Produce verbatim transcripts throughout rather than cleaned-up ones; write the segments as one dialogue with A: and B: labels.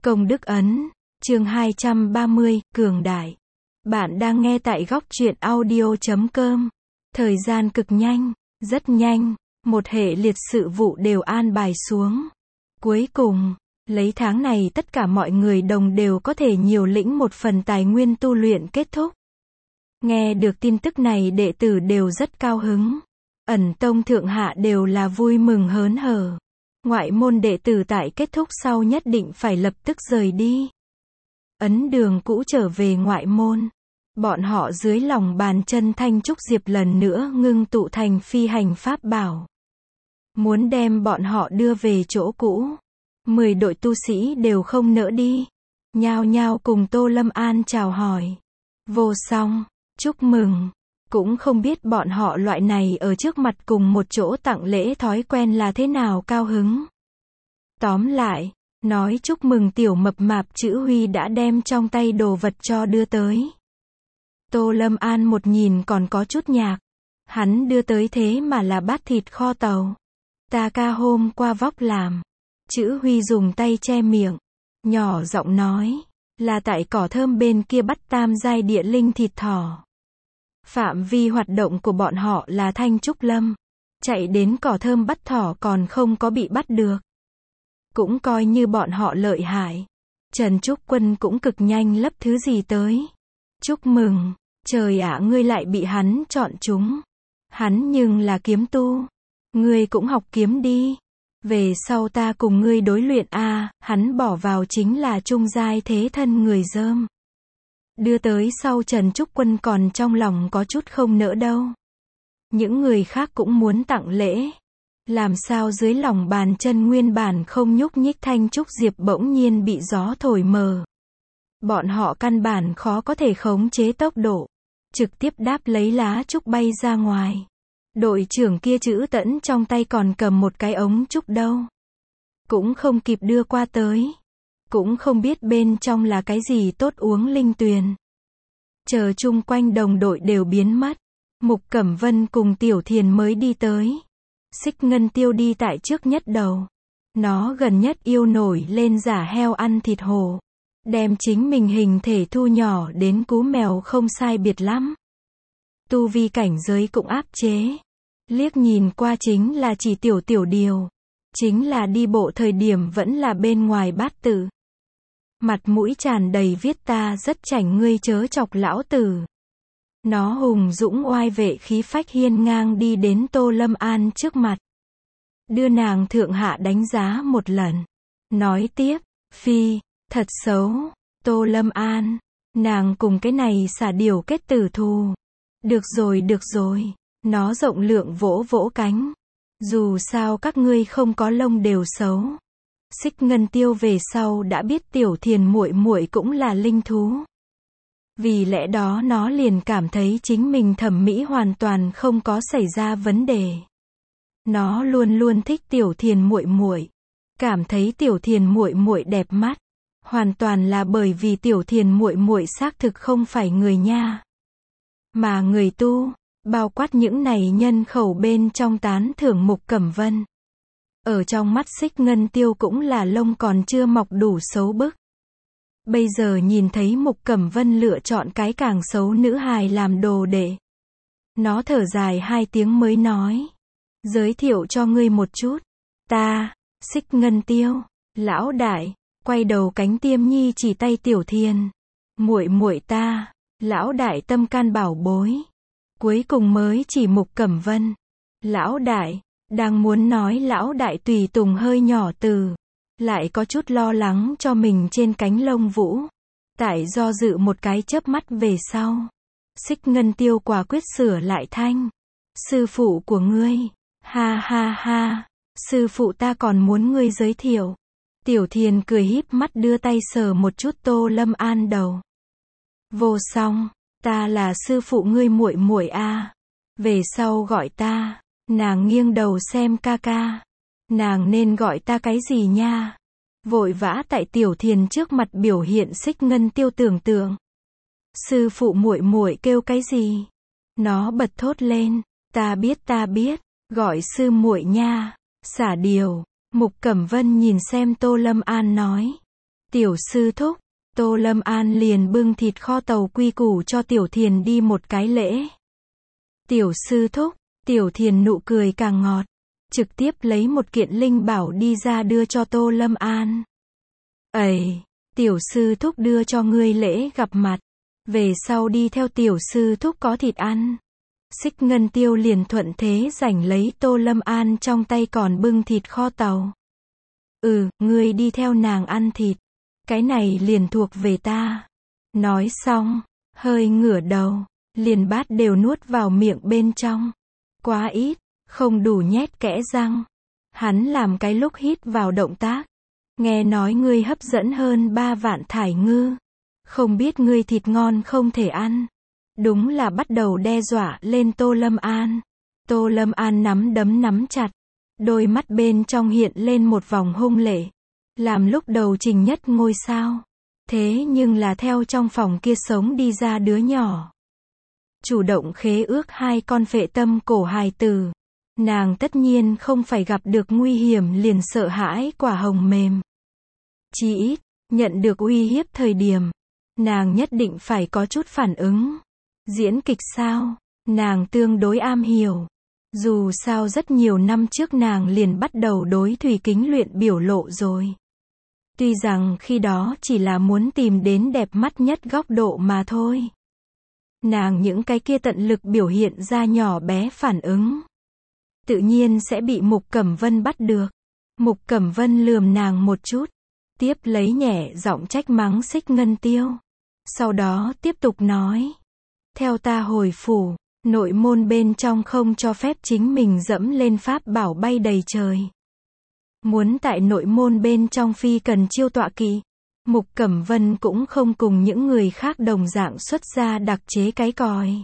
A: Công đức ấn, chương hai trăm ba mươi, Cường Đại. Bạn đang nghe tại góc truyện audio chấm com. Thời gian cực nhanh, rất nhanh, một hệ liệt sự vụ đều an bài xuống. Cuối cùng, lấy tháng này tất cả mọi người đồng đều có thể nhiều lĩnh một phần tài nguyên tu luyện kết thúc. Nghe được tin tức này đệ tử đều rất cao hứng. Ẩn tông thượng hạ đều là vui mừng hớn hở. Ngoại môn đệ tử tại kết thúc sau nhất định phải lập tức rời đi. Ấn đường cũ trở về ngoại môn. Bọn họ dưới lòng bàn chân Thanh Trúc Diệp lần nữa ngưng tụ thành phi hành pháp bảo. Muốn đem bọn họ đưa về chỗ cũ. Mười đội tu sĩ đều không nỡ đi. Nhao nhao cùng Tô Lâm An chào hỏi. Vô song, chúc mừng. Cũng không biết bọn họ loại này ở trước mặt cùng một chỗ tặng lễ thói quen là thế nào cao hứng. Tóm lại, nói chúc mừng tiểu mập mạp chữ Huy đã đem trong tay đồ vật cho đưa tới. Tô Lâm An một nhìn còn có chút nhạc. Hắn đưa tới thế mà là bát thịt kho tàu. Ta ca hôm qua vóc làm. Chữ Huy dùng tay che miệng. Nhỏ giọng nói. Là tại cỏ thơm bên kia bắt tam giai địa linh thịt thỏ. Phạm vi hoạt động của bọn họ là Thanh Trúc Lâm. Chạy đến cỏ thơm bắt thỏ còn không có bị bắt được. Cũng coi như bọn họ lợi hại. Trần Trúc Quân cũng cực nhanh lấp thứ gì tới. Chúc mừng, trời ạ ngươi lại bị hắn chọn chúng. Hắn nhưng là kiếm tu. Ngươi cũng học kiếm đi. Về sau ta cùng ngươi đối luyện a, hắn bỏ vào chính là trung giai thế thân người dơm. Đưa tới sau Trần Trúc Quân còn trong lòng có chút không nỡ đâu. Những người khác cũng muốn tặng lễ. Làm sao dưới lòng bàn chân nguyên bản không nhúc nhích Thanh Trúc Diệp bỗng nhiên bị gió thổi mờ. Bọn họ căn bản khó có thể khống chế tốc độ. Trực tiếp đáp lấy lá trúc bay ra ngoài. Đội trưởng kia chữ Tẫn trong tay còn cầm một cái ống trúc đâu. Cũng không kịp đưa qua tới. Cũng không biết bên trong là cái gì tốt uống linh tuyền. Chờ chung quanh đồng đội đều biến mất. Mục Cẩm Vân cùng Tiểu Thiền mới đi tới. Xích Ngân Tiêu đi tại trước nhất đầu. Nó gần nhất yêu nổi lên giả heo ăn thịt hổ. Đem chính mình hình thể thu nhỏ đến cú mèo không sai biệt lắm. Tu vi cảnh giới cũng áp chế. Liếc nhìn qua chính là chỉ tiểu tiểu điều. Chính là đi bộ thời điểm vẫn là bên ngoài bát tự. Mặt mũi tràn đầy viết ta rất chảnh ngươi chớ chọc lão tử. Nó hùng dũng oai vệ khí phách hiên ngang đi đến Tô Lâm An trước mặt. Đưa nàng thượng hạ đánh giá một lần. Nói tiếp, phi, thật xấu, Tô Lâm An. Nàng cùng cái này xả điều kết tử thù. Được rồi được rồi, nó rộng lượng vỗ vỗ cánh. Dù sao các ngươi không có lông đều xấu. Xích Ngân Tiêu về sau đã biết Tiểu Thiền muội muội cũng là linh thú. Vì lẽ đó nó liền cảm thấy chính mình thẩm mỹ hoàn toàn không có xảy ra vấn đề. Nó luôn luôn thích Tiểu Thiền muội muội, cảm thấy Tiểu Thiền muội muội đẹp mắt, hoàn toàn là bởi vì Tiểu Thiền muội muội xác thực không phải người nha. Mà người tu, bao quát những này nhân khẩu bên trong tán thưởng Mục Cẩm Vân. Ở trong mắt Xích Ngân Tiêu cũng là lông còn chưa mọc đủ xấu bức. Bây giờ nhìn thấy Mục Cẩm Vân lựa chọn cái càng xấu nữ hài làm đồ đệ. Nó thở dài hai tiếng mới nói. Giới thiệu cho ngươi một chút. Ta, Xích Ngân Tiêu, lão đại, quay đầu cánh tiêm nhi chỉ tay Tiểu Thiền. Muội muội ta, lão đại tâm can bảo bối. Cuối cùng mới chỉ Mục Cẩm Vân. Lão đại, đang muốn nói lão đại tùy tùng hơi nhỏ từ. Lại có chút lo lắng cho mình trên cánh lông vũ. Tại do dự một cái chớp mắt về sau. Xích Ngân Tiêu quả quyết sửa lại thanh. Sư phụ của ngươi. Ha ha ha. Sư phụ ta còn muốn ngươi giới thiệu. Tiểu Thiền cười híp mắt đưa tay sờ một chút Tô Lâm An đầu. Vô song, ta là sư phụ ngươi muội muội a. Về sau gọi ta. Nàng nghiêng đầu xem ca ca. Nàng nên gọi ta cái gì nha? Vội vã tại Tiểu Thiền trước mặt biểu hiện Xích Ngân Tiêu tưởng tượng. Sư phụ muội muội kêu cái gì? Nó bật thốt lên, ta biết ta biết, gọi sư muội nha. Xả điều, Mục Cẩm Vân nhìn xem Tô Lâm An nói. Tiểu sư thúc, Tô Lâm An liền bưng thịt kho tàu quy củ cho Tiểu Thiền đi một cái lễ. Tiểu sư thúc, Tiểu Thiền nụ cười càng ngọt, trực tiếp lấy một kiện linh bảo đi ra đưa cho Tô Lâm An. Ầy, tiểu sư thúc đưa cho ngươi lễ gặp mặt, về sau đi theo tiểu sư thúc có thịt ăn. Xích Ngân Tiêu liền thuận thế giành lấy Tô Lâm An trong tay còn bưng thịt kho tàu. Ừ, ngươi đi theo nàng ăn thịt, cái này liền thuộc về ta. Nói xong, hơi ngửa đầu, liền bát đều nuốt vào miệng bên trong. Quá ít, không đủ nhét kẽ răng. Hắn làm cái lúc hít vào động tác. Nghe nói ngươi hấp dẫn hơn ba vạn thải ngư. Không biết ngươi thịt ngon không thể ăn. Đúng là bắt đầu đe dọa lên Tô Lâm An. Tô Lâm An nắm đấm nắm chặt. Đôi mắt bên trong hiện lên một vòng hung lệ. Làm lúc đầu Trình Nhất ngôi sao. Thế nhưng là theo trong phòng kia sống đi ra đứa nhỏ. Chủ động khế ước hai con phệ tâm cổ hài tử. Nàng tất nhiên không phải gặp được nguy hiểm liền sợ hãi quả hồng mềm. Chỉ ít, nhận được uy hiếp thời điểm, nàng nhất định phải có chút phản ứng. Diễn kịch sao? Nàng tương đối am hiểu. Dù sao rất nhiều năm trước nàng liền bắt đầu đối Thủy Kính luyện biểu lộ rồi. Tuy rằng khi đó chỉ là muốn tìm đến đẹp mắt nhất góc độ mà thôi. Nàng những cái kia tận lực biểu hiện ra nhỏ bé phản ứng. Tự nhiên sẽ bị Mục Cẩm Vân bắt được. Mục Cẩm Vân lườm nàng một chút. Tiếp lấy nhẹ giọng trách mắng Xích Ngân Tiêu. Sau đó tiếp tục nói. Theo ta hồi phủ, nội môn bên trong không cho phép chính mình dẫm lên pháp bảo bay đầy trời. Muốn tại nội môn bên trong phi cần chiêu tọa kỵ. Mục Cẩm Vân cũng không cùng những người khác đồng dạng xuất ra đặc chế cái còi.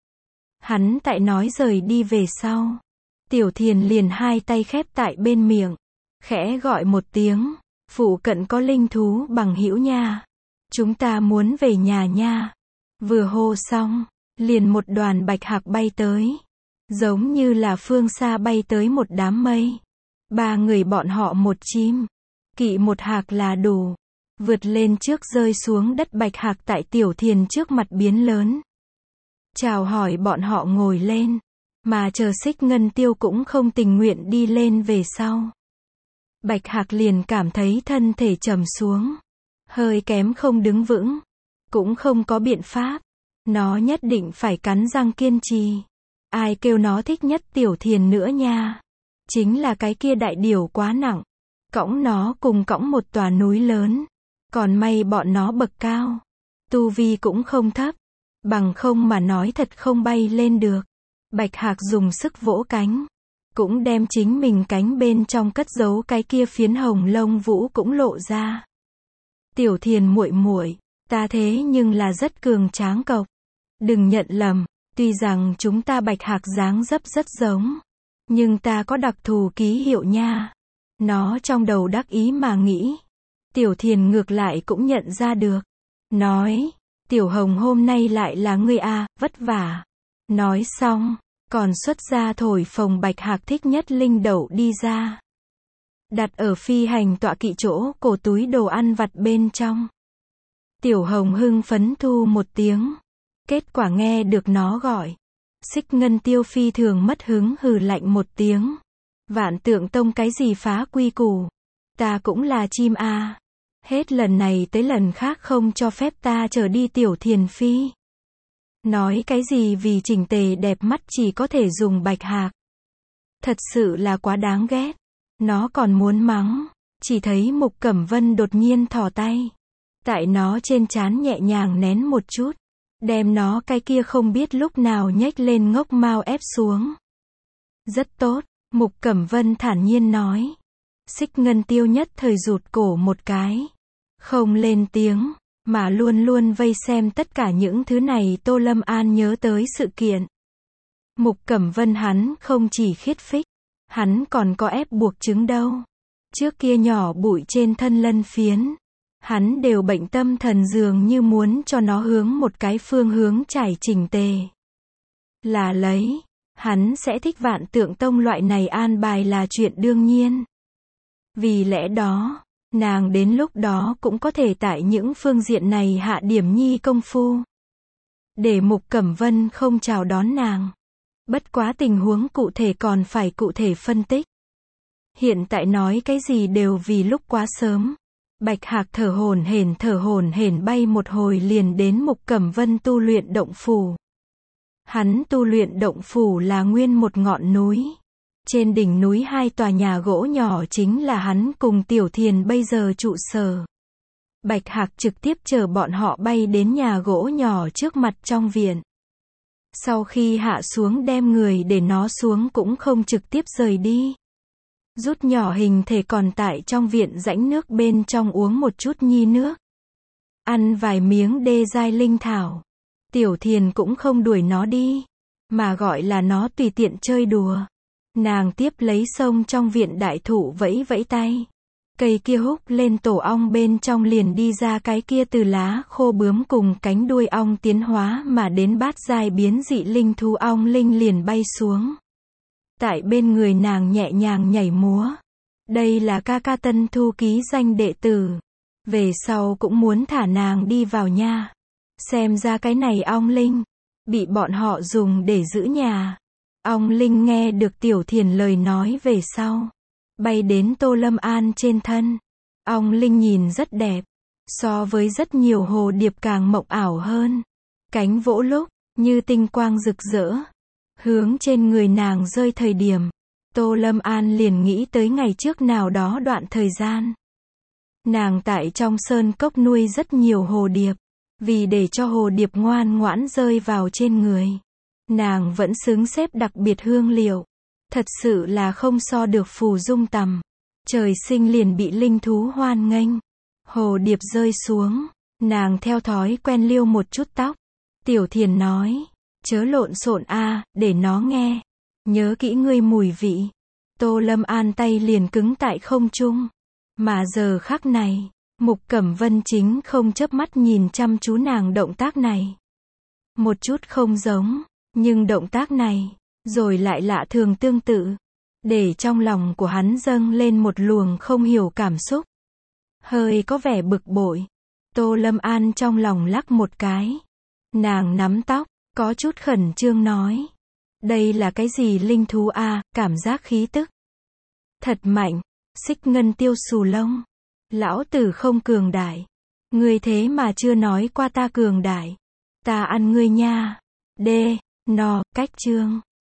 A: Hắn tại nói rời đi về sau. Tiểu Thiền liền hai tay khép tại bên miệng. Khẽ gọi một tiếng. Phụ cận có linh thú bằng hữu nha. Chúng ta muốn về nhà nha. Vừa hô xong, liền một đoàn bạch hạc bay tới. Giống như là phương xa bay tới một đám mây. Ba người bọn họ một chim. Kỵ một hạc là đủ. Vượt lên trước rơi xuống đất bạch hạc tại Tiểu Thiền trước mặt biến lớn. Chào hỏi bọn họ ngồi lên. Mà chờ Xích Ngân Tiêu cũng không tình nguyện đi lên về sau. Bạch hạc liền cảm thấy thân thể trầm xuống. Hơi kém không đứng vững. Cũng không có biện pháp. Nó nhất định phải cắn răng kiên trì. Ai kêu nó thích nhất Tiểu Thiền nữa nha. Chính là cái kia đại điểu quá nặng. Cõng nó cùng cõng một tòa núi lớn. Còn may bọn nó bậc cao. Tu vi cũng không thấp. Bằng không mà nói thật không bay lên được. Bạch hạc dùng sức vỗ cánh. Cũng đem chính mình cánh bên trong cất giấu cái kia phiến hồng lông vũ cũng lộ ra. Tiểu Thiền muội muội, ta thế nhưng là rất cường tráng cộc. Đừng nhận lầm, tuy rằng chúng ta bạch hạc dáng dấp rất giống. Nhưng ta có đặc thù ký hiệu nha. Nó trong đầu đắc ý mà nghĩ. Tiểu Thiền ngược lại cũng nhận ra được. Nói, Tiểu Hồng hôm nay lại là ngươi à, vất vả. Nói xong, còn xuất ra thổi phồng bạch hạc thích nhất linh đậu đi ra. Đặt ở phi hành tọa kỵ chỗ cổ túi đồ ăn vặt bên trong. Tiểu Hồng hưng phấn thu một tiếng. Kết quả nghe được nó gọi. Xích Ngân Tiêu phi thường mất hứng hừ lạnh một tiếng. Vạn Tượng Tông cái gì phá quy củ. Ta cũng là chim a. Hết lần này tới lần khác không cho phép ta trở đi Tiểu Thiền phi. Nói cái gì vì chỉnh tề đẹp mắt chỉ có thể dùng bạch hạc. Thật sự là quá đáng ghét. Nó còn muốn mắng. Chỉ thấy Mục Cẩm Vân đột nhiên thò tay. Tại nó trên trán nhẹ nhàng nén một chút. Đem nó cái kia không biết lúc nào nhếch lên ngốc mao ép xuống. Rất tốt, Mục Cẩm Vân thản nhiên nói. Xích Ngân Tiêu nhất thời rụt cổ một cái. Không lên tiếng, mà luôn luôn vây xem tất cả những thứ này Tô Lâm An nhớ tới sự kiện. Mục Cẩm Vân hắn không chỉ khiết phích, hắn còn có ép buộc chứng đâu. Trước kia nhỏ bụi trên thân lân phiến. Hắn đều bệnh tâm thần dường như muốn cho nó hướng một cái phương hướng trải chỉnh tề. Là lấy, hắn sẽ thích Vạn Tượng Tông loại này an bài là chuyện đương nhiên. Vì lẽ đó, Nàng đến lúc đó cũng có thể tại những phương diện này hạ điểm nhi công phu. Để Mục Cẩm Vân không chào đón nàng. Bất quá tình huống cụ thể còn phải cụ thể phân tích. Hiện tại nói cái gì đều vì lúc quá sớm. Bạch Hạc thở hổn hển thở hổn hển bay một hồi liền đến Mục Cẩm Vân tu luyện động phủ. Hắn tu luyện động phủ là nguyên một ngọn núi. Trên đỉnh núi hai tòa nhà gỗ nhỏ chính là hắn cùng Tiểu Thiền bây giờ trụ sở. Bạch Hạc trực tiếp chở bọn họ bay đến nhà gỗ nhỏ trước mặt trong viện. Sau khi hạ xuống đem người để nó xuống cũng không trực tiếp rời đi. Rút nhỏ hình thể còn tại trong viện rãnh nước bên trong uống một chút nhi nước. Ăn vài miếng đê giai linh thảo. Tiểu Thiền cũng không đuổi nó đi, mà gọi là nó tùy tiện chơi đùa. Nàng tiếp lấy sông trong viện đại thụ vẫy vẫy tay. Cây kia húc lên tổ ong bên trong liền đi ra cái kia từ lá khô bướm cùng cánh đuôi ong tiến hóa mà đến bát giai biến dị linh thú ong linh liền bay xuống. Tại bên người nàng nhẹ nhàng nhảy múa. Đây là ca ca Tân Thu ký danh đệ tử. Về sau cũng muốn thả nàng đi vào nha. Xem ra cái này ong linh, bị bọn họ dùng để giữ nhà. Ong linh nghe được Tiểu Thiền lời nói về sau. Bay đến Tô Lâm An trên thân. Ong linh nhìn rất đẹp. So với rất nhiều hồ điệp càng mộng ảo hơn. Cánh vỗ lúc, như tinh quang rực rỡ. Hướng trên người nàng rơi thời điểm. Tô Lâm An liền nghĩ tới ngày trước nào đó đoạn thời gian. Nàng tại trong sơn cốc nuôi rất nhiều hồ điệp. Vì để cho hồ điệp ngoan ngoãn rơi vào trên người. Nàng vẫn xứng xếp đặc biệt hương liệu. Thật sự là không so được phù dung tầm. Trời sinh liền bị linh thú hoan nghênh. Hồ điệp rơi xuống. Nàng theo thói quen liêu một chút tóc. Tiểu Thiền nói. Chớ lộn xộn a, để nó nghe. Nhớ kỹ ngươi mùi vị. Tô Lâm An tay liền cứng tại không trung. Mà giờ khắc này, Mục Cẩm Vân chính không chớp mắt nhìn chăm chú nàng động tác này. Một chút không giống, nhưng động tác này, rồi lại lạ thường tương tự. Để trong lòng của hắn dâng lên một luồng không hiểu cảm xúc. Hơi có vẻ bực bội. Tô Lâm An trong lòng lắc một cái. Nàng nắm tóc, có chút khẩn trương nói. Đây là cái gì linh thú a, à, cảm giác khí tức. Thật mạnh, xích ngân tiêu xù lông. Lão tử không cường đại. Ngươi thế mà chưa nói qua ta cường đại. Ta ăn ngươi nha. D. No, cách chương.